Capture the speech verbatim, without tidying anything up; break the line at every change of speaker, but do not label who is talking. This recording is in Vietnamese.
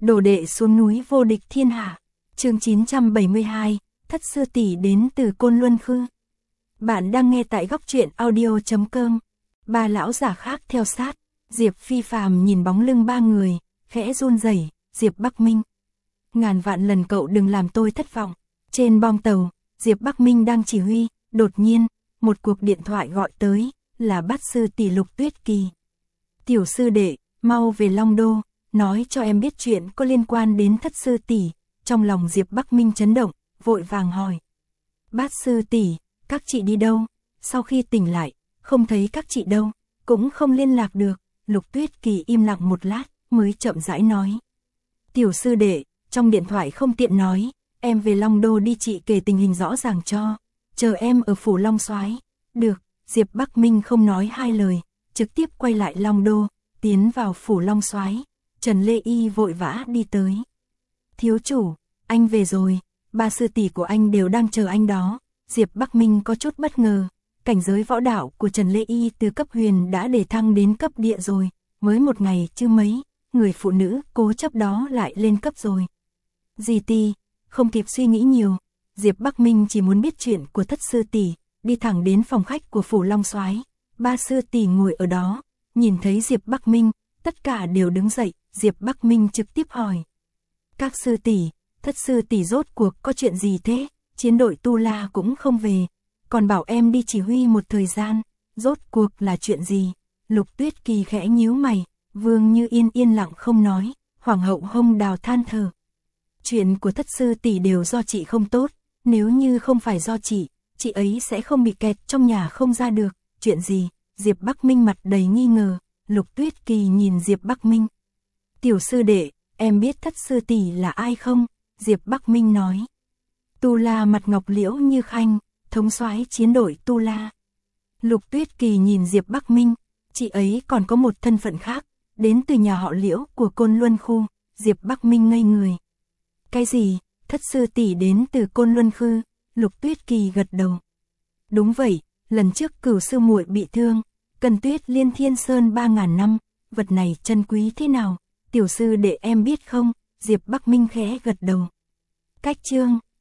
Đồ đệ xuống núi vô địch thiên hạ. Chương chín trăm bảy mươi hai, Thất sư tỷ đến từ Côn Luân Khư. Bạn đang nghe tại góc truyện audio chấm com. Ba lão giả khác theo sát, Diệp Phi Phàm nhìn bóng lưng ba người, khẽ run rẩy, Diệp Bắc Minh. Ngàn vạn lần cậu đừng làm tôi thất vọng. Trên bong tàu, Diệp Bắc Minh đang chỉ huy, đột nhiên, một cuộc điện thoại gọi tới, là Bát sư tỷ Lục Tuyết Kỳ. Tiểu sư đệ, mau về Long Đô, nói cho em biết chuyện có liên quan đến Thất sư tỷ. Trong lòng Diệp Bắc Minh chấn động, vội vàng hỏi. Bát sư tỷ, các chị đi đâu? Sau khi tỉnh lại, không thấy các chị đâu, cũng không liên lạc được. Lục Tuyết Kỳ im lặng một lát, mới chậm rãi nói. Tiểu sư đệ, trong điện thoại không tiện nói, em về Long Đô đi chị kể tình hình rõ ràng cho, chờ em ở phủ Long Soái. Được, Diệp Bắc Minh không nói hai lời, trực tiếp quay lại Long Đô, tiến vào phủ Long Soái. Trần Lê Y vội vã đi tới. Thiếu chủ, anh về rồi, ba sư tỷ của anh đều đang chờ anh đó. Diệp Bắc Minh có chút bất ngờ, cảnh giới võ đạo của Trần Lê Y từ cấp huyền đã để thăng đến cấp địa rồi, mới một ngày chứ mấy, người phụ nữ cố chấp đó lại lên cấp rồi. Dì Ti, không kịp suy nghĩ nhiều, Diệp Bắc Minh chỉ muốn biết chuyện của Thất sư tỷ, đi thẳng đến phòng khách của phủ Long Soái. Ba sư tỷ ngồi ở đó, nhìn thấy Diệp Bắc Minh, tất cả đều đứng dậy. Diệp Bắc Minh trực tiếp hỏi. Các sư tỷ, Thất sư tỷ rốt cuộc có chuyện gì thế? Chiến đội Tu La cũng không về, còn bảo em đi chỉ huy một thời gian, rốt cuộc là chuyện gì? Lục Tuyết Kỳ khẽ nhíu mày, Vương Như Yên yên lặng không nói, Hoàng hậu Hông Đào than thở. Chuyện của Thất sư tỷ đều do chị không tốt, nếu như không phải do chị, chị ấy sẽ không bị kẹt trong nhà không ra được. Chuyện gì? Diệp Bắc Minh mặt đầy nghi ngờ. Lục Tuyết Kỳ nhìn Diệp Bắc Minh. Tiểu sư đệ, em biết Thất sư tỷ là ai không? Diệp Bắc Minh nói. Tu La mặt ngọc liễu như khanh, thống soái chiến đội Tu La. Lục Tuyết Kỳ nhìn Diệp Bắc Minh, chị ấy còn có một thân phận khác, đến từ nhà họ Liễu của Côn Luân Khu. Diệp Bắc Minh ngây người. Cái gì? Thất sư tỷ đến từ Côn Luân Khư? Lục Tuyết Kỳ gật đầu. Đúng vậy, lần trước Cửu sư muội bị thương, cần tuyết liên thiên sơn ba ngàn năm, vật này chân quý thế nào? Tiểu sư đệ em biết không? Diệp Bắc Minh khẽ gật đầu. Cách chương